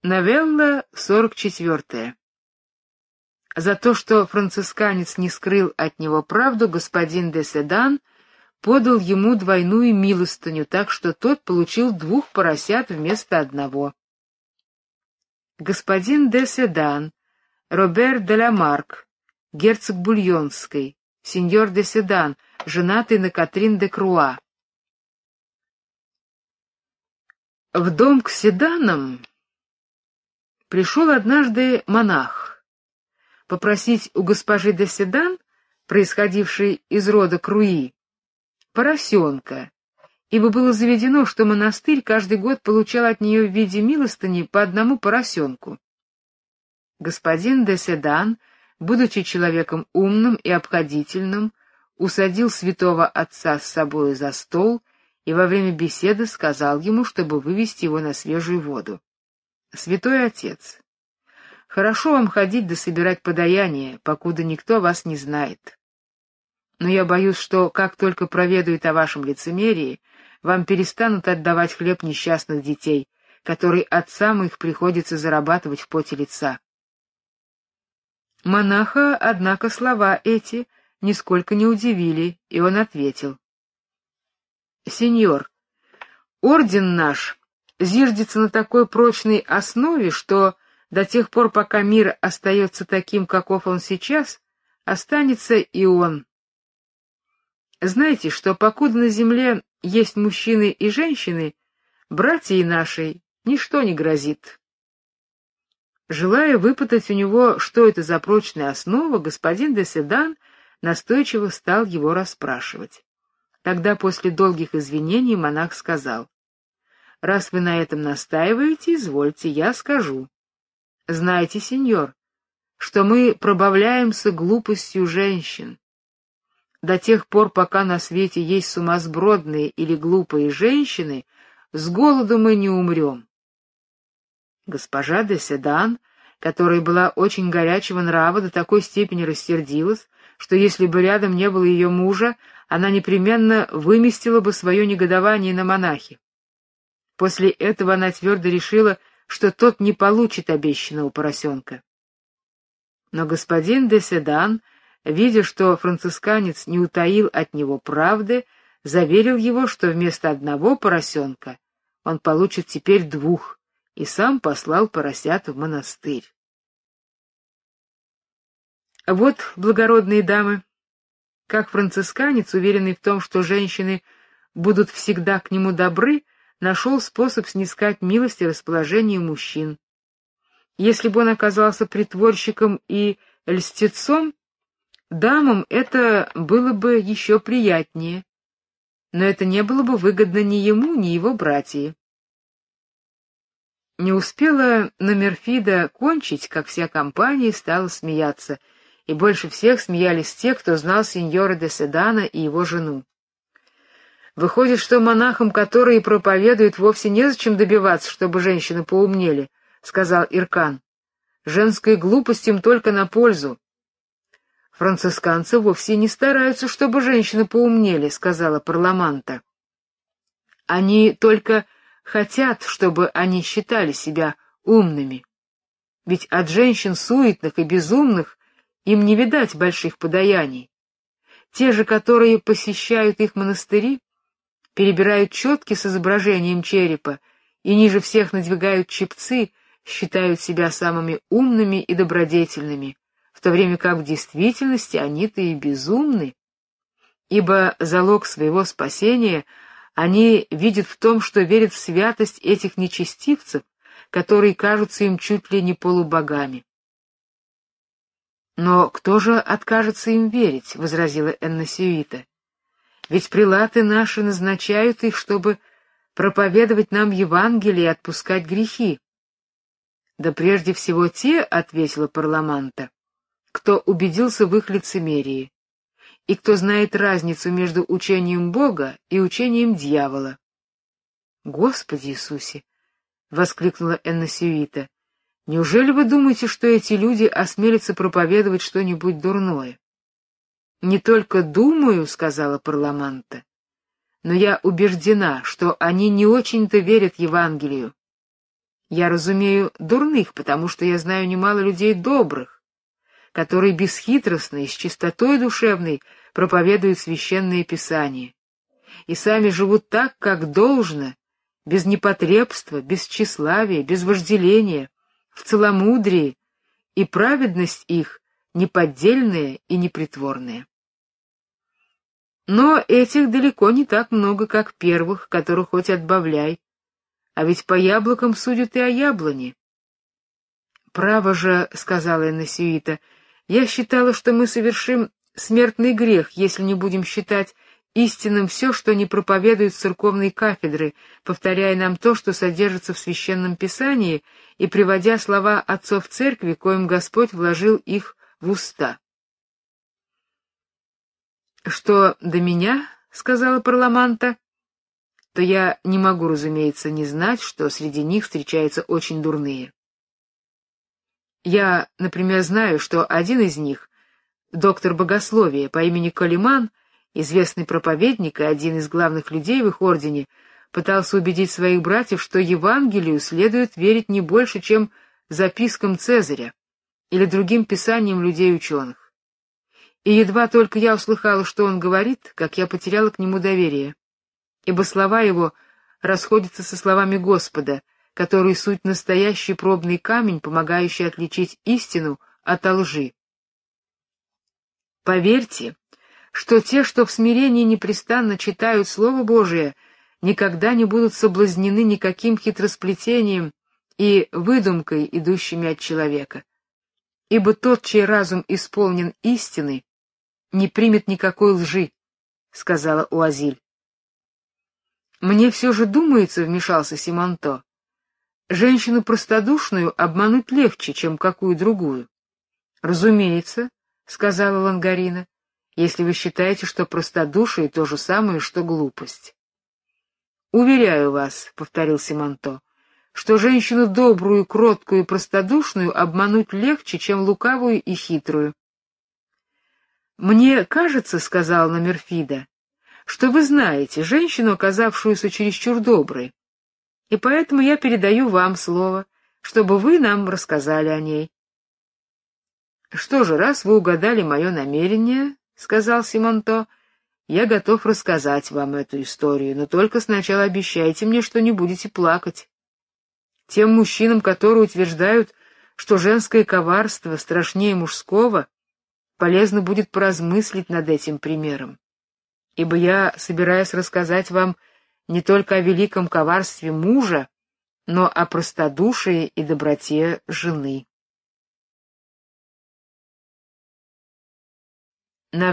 Новелла 44. За то, что францисканец не скрыл от него правду, господин де Седан подал ему двойную милостыню, так что тот получил 2 поросят вместо 1. Господин де Седан, Робер де ла Марк, герцог Бульонской, сеньор де Седан, женатый на Катрин де Круа. В дом к Седанам пришел однажды монах попросить у госпожи де Седан, происходившей из рода Круи, поросенка, ибо было заведено, что монастырь каждый год получал от нее в виде милостыни по 1 поросенку. Господин де Седан, будучи человеком умным и обходительным, усадил святого отца с собою за стол и во время беседы сказал ему, чтобы вывести его на свежую воду. Святой отец, хорошо вам ходить да собирать подаяние, покуда никто вас не знает. Но я боюсь, что как только проведают о вашем лицемерии, вам перестанут отдавать хлеб несчастных детей, который отцам их приходится зарабатывать в поте лица. Монаха, однако, слова эти нисколько не удивили, и он ответил: «Сеньор, орден наш зиждется на такой прочной основе, что до тех пор, пока мир остается таким, каков он сейчас, останется и он. Знаете, что покуда на земле есть мужчины и женщины, братьей нашей ничто не грозит». Желая выпытать у него, что это за прочная основа, господин де Седан настойчиво стал его расспрашивать. Тогда после долгих извинений монах сказал: «Раз вы на этом настаиваете, извольте, я скажу. Знайте, сеньор, что мы пробавляемся глупостью женщин. До тех пор, пока на свете есть сумасбродные или глупые женщины, с голоду мы не умрем». Госпожа де Седан, которая была очень горячего нрава, до такой степени рассердилась, что если бы рядом не было ее мужа, она непременно выместила бы свое негодование на монахе. После этого она твердо решила, что тот не получит обещанного поросенка. Но господин де Седан, видя, что францисканец не утаил от него правды, заверил его, что вместо 1 поросенка он получит теперь 2, и сам послал поросят в монастырь. Вот, благородные дамы, как францисканец, уверенный в том, что женщины будут всегда к нему добры, нашел способ снискать милость и расположение мужчин. Если бы он оказался притворщиком и льстецом, дамам это было бы еще приятнее, но это не было бы выгодно ни ему, ни его братьям. Не успела Номерфида кончить, как вся компания стала смеяться, и больше всех смеялись те, кто знал сеньора де Седана и его жену. Выходит, что монахам, которые проповедуют, вовсе незачем добиваться, чтобы женщины поумнели, сказал Иркан. Женской глупость им только на пользу. Францисканцы вовсе не стараются, чтобы женщины поумнели, сказала Парламанта. Они только хотят, чтобы они считали себя умными. Ведь от женщин суетных и безумных им не видать больших подаяний. Те же, которые посещают их монастыри, перебирают четки с изображением черепа и ниже всех надвигают чепцы, считают себя самыми умными и добродетельными, в то время как в действительности они-то и безумны, ибо залог своего спасения они видят в том, что верят в святость этих нечестивцев, которые кажутся им чуть ли не полубогами. «Но кто же откажется им верить?» — возразила Энносиита. «Ведь прилаты наши назначают их, чтобы проповедовать нам Евангелие и отпускать грехи». «Да прежде всего те, — ответила Парламанта, — кто убедился в их лицемерии, и кто знает разницу между учением Бога и учением дьявола». «Господи Иисусе!» — воскликнула Энносиита. «Неужели вы думаете, что эти люди осмелятся проповедовать что-нибудь дурное?» «Не только думаю, — сказала Парламанта, — но я убеждена, что они не очень-то верят Евангелию. Я разумею дурных, потому что я знаю немало людей добрых, которые бесхитростно и с чистотой душевной проповедуют священное писание, и сами живут так, как должно, без непотребства, без тщеславия, без вожделения, в целомудрии, и праведность их неподдельная и непритворная. Но этих далеко не так много, как первых, которых хоть отбавляй, а ведь по яблокам судят и о яблоне. «Право же, — сказала Эннесюита, — я считала, что мы совершим смертный грех, если не будем считать истинным все, что не проповедуют с церковной кафедры, повторяя нам то, что содержится в Священном Писании, и приводя слова отцов церкви, коим Господь вложил их в уста». «Что до меня, — сказала Парламанта, — то я не могу, разумеется, не знать, что среди них встречаются очень дурные. Я, например, знаю, что один из них, доктор богословия по имени Колиман, известный проповедник и один из главных людей в их ордене, пытался убедить своих братьев, что Евангелию следует верить не больше, чем запискам Цезаря или другим писаниям людей-ученых. И едва только я услыхала, что он говорит, как я потеряла к нему доверие, ибо слова его расходятся со словами Господа, который суть настоящий пробный камень, помогающий отличить истину от лжи. Поверьте, что те, что в смирении непрестанно читают Слово Божие, никогда не будут соблазнены никаким хитросплетением и выдумкой, идущими от человека. Ибо тот, чей разум исполнен истины, не примет никакой лжи, — сказала Уазиль. «Мне все же думается, — вмешался Симонто, — женщину простодушную обмануть легче, чем какую другую». «Разумеется, — сказала Лангарина, — если вы считаете, что простодушие то же самое, что глупость». «Уверяю вас, — повторил Симонто, — что женщину добрую, кроткую и простодушную обмануть легче, чем лукавую и хитрую». «Мне кажется, — сказал Номерфида, — что вы знаете женщину, оказавшуюся чересчур доброй, и поэтому я передаю вам слово, чтобы вы нам рассказали о ней». «Что же, раз вы угадали мое намерение, — сказал Симонто, — я готов рассказать вам эту историю, но только сначала обещайте мне, что не будете плакать. Тем мужчинам, которые утверждают, что женское коварство страшнее мужского, полезно будет поразмыслить над этим примером, ибо я собираюсь рассказать вам не только о великом коварстве мужа, но о простодушии и доброте жены.